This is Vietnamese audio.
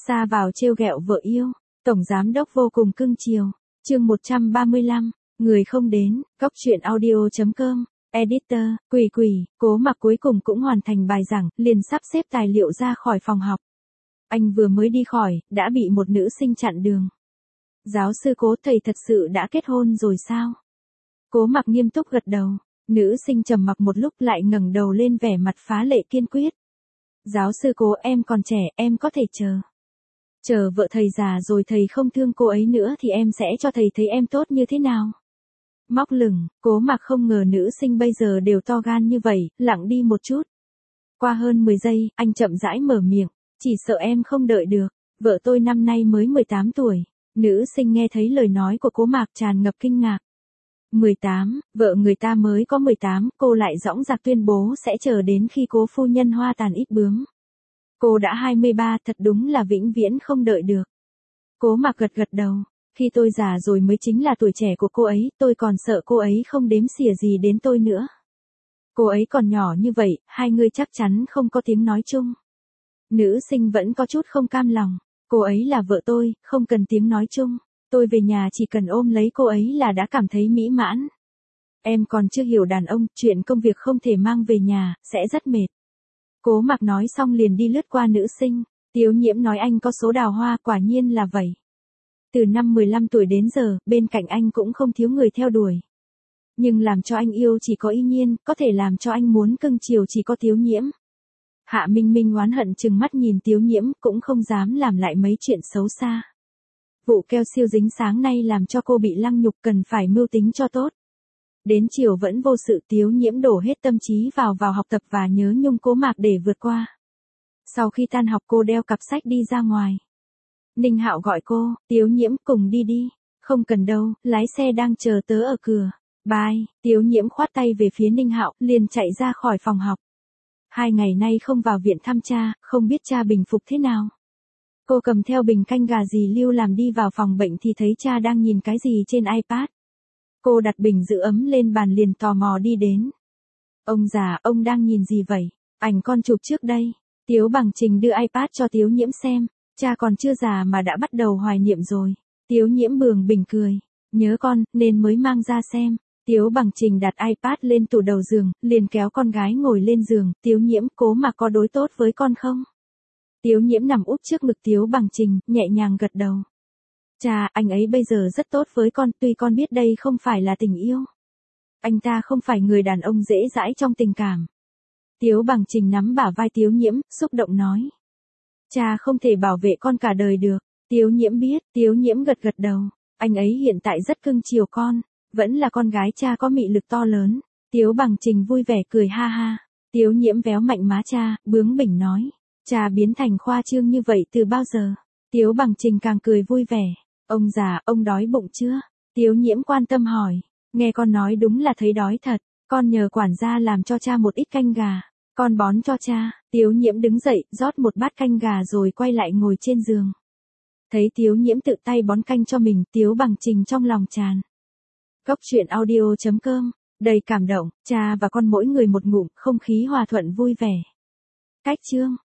Sa vào trêu ghẹo vợ yêu, tổng giám đốc vô cùng cưng chiều. Chương 135, người không đến, Cốc truyện audio.com. Editor, Quỷ, Cố Mặc cuối cùng cũng hoàn thành bài giảng, liền sắp xếp tài liệu ra khỏi phòng học. Anh vừa mới đi khỏi, đã bị một nữ sinh chặn đường. Giáo sư Cố, thầy thật sự đã kết hôn rồi sao? Cố Mặc nghiêm túc gật đầu. Nữ sinh trầm mặc một lúc lại ngẩng đầu lên, vẻ mặt phá lệ kiên quyết. Giáo sư Cố, em còn trẻ, em có thể chờ. Chờ vợ thầy già rồi thầy không thương cô ấy nữa thì em sẽ cho thầy thấy em tốt như thế nào. Móc lửng, Cố Mặc không ngờ nữ sinh bây giờ đều to gan như vậy, lặng đi một chút. Qua hơn 10 giây, anh chậm rãi mở miệng, chỉ sợ em không đợi được, vợ tôi năm nay mới 18 tuổi. Nữ sinh nghe thấy lời nói của Cố Mặc tràn ngập kinh ngạc. 18, vợ người ta mới có 18, cô lại dõng dạc tuyên bố sẽ chờ đến khi Cố phu nhân hoa tàn ít bướm. Cô đã 23, thật đúng là vĩnh viễn không đợi được. Cố Mặc gật gật đầu, khi tôi già rồi mới chính là tuổi trẻ của cô ấy, tôi còn sợ cô ấy không đếm xỉa gì đến tôi nữa. Cô ấy còn nhỏ như vậy, hai người chắc chắn không có tiếng nói chung. Nữ sinh vẫn có chút không cam lòng, cô ấy là vợ tôi, không cần tiếng nói chung. Tôi về nhà chỉ cần ôm lấy cô ấy là đã cảm thấy mỹ mãn. Em còn chưa hiểu đàn ông, chuyện công việc không thể mang về nhà, sẽ rất mệt. Cố Mặc nói xong liền đi lướt qua nữ sinh. Tiếu Nhiễm nói anh có số đào hoa, quả nhiên là vậy. Từ năm 15 tuổi đến giờ, bên cạnh anh cũng không thiếu người theo đuổi. Nhưng làm cho anh yêu chỉ có Y Nhiên, có thể làm cho anh muốn cưng chiều chỉ có Tiếu Nhiễm. Hạ Minh Minh oán hận trừng mắt nhìn Tiếu Nhiễm, cũng không dám làm lại mấy chuyện xấu xa. Vụ keo siêu dính sáng nay làm cho cô bị lăng nhục, cần phải mưu tính cho tốt. Đến chiều vẫn vô sự, Tiếu Nhiễm đổ hết tâm trí vào học tập và nhớ nhung Cố Mặc để vượt qua. Sau khi tan học cô đeo cặp sách đi ra ngoài. Ninh Hạo gọi cô, Tiếu Nhiễm cùng đi đi. Không cần đâu, lái xe đang chờ tớ ở cửa. Bye, Tiếu Nhiễm khoát tay về phía Ninh Hạo, liền chạy ra khỏi phòng học. 2 ngày nay không vào viện thăm cha, không biết cha bình phục thế nào. Cô cầm theo bình canh gà dì Lưu làm đi vào phòng bệnh thì thấy cha đang nhìn cái gì trên iPad. Cô đặt bình giữ ấm lên bàn liền tò mò đi đến. Ông già, ông đang nhìn gì vậy? Ảnh con chụp trước đây. Tiếu Bằng Trình đưa iPad cho Tiếu Nhiễm xem. Cha còn chưa già mà đã bắt đầu hoài niệm rồi. Tiếu Nhiễm bường bỉnh cười. Nhớ con, nên mới mang ra xem. Tiếu Bằng Trình đặt iPad lên tủ đầu giường, liền kéo con gái ngồi lên giường. Tiếu Nhiễm, Cố Mặc có đối tốt với con không? Tiếu Nhiễm nằm úp trước ngực Tiếu Bằng Trình, nhẹ nhàng gật đầu. Cha, anh ấy bây giờ rất tốt với con, tuy con biết đây không phải là tình yêu. Anh ta không phải người đàn ông dễ dãi trong tình cảm. Tiếu Bằng Trình nắm bả vai Tiếu Nhiễm, xúc động nói. Cha không thể bảo vệ con cả đời được. Tiếu Nhiễm biết, Tiếu Nhiễm gật gật đầu. Anh ấy hiện tại rất cưng chiều con, vẫn là con gái cha có mị lực to lớn. Tiếu Bằng Trình vui vẻ cười ha ha. Tiếu Nhiễm véo mạnh má cha, bướng bỉnh nói. Cha biến thành khoa trương như vậy từ bao giờ? Tiếu Bằng Trình càng cười vui vẻ. Ông già, ông đói bụng chưa? Tiếu Nhiễm quan tâm hỏi. Nghe con nói đúng là thấy đói thật. Con nhờ quản gia làm cho cha một ít canh gà. Con bón cho cha. Tiếu Nhiễm đứng dậy, rót một bát canh gà rồi quay lại ngồi trên giường. Thấy Tiếu Nhiễm tự tay bón canh cho mình, Tiếu Bằng Trình trong lòng tràn. Cốc truyện audio.com. Đầy cảm động, cha và con mỗi người một ngụm, không khí hòa thuận vui vẻ. Cách chương.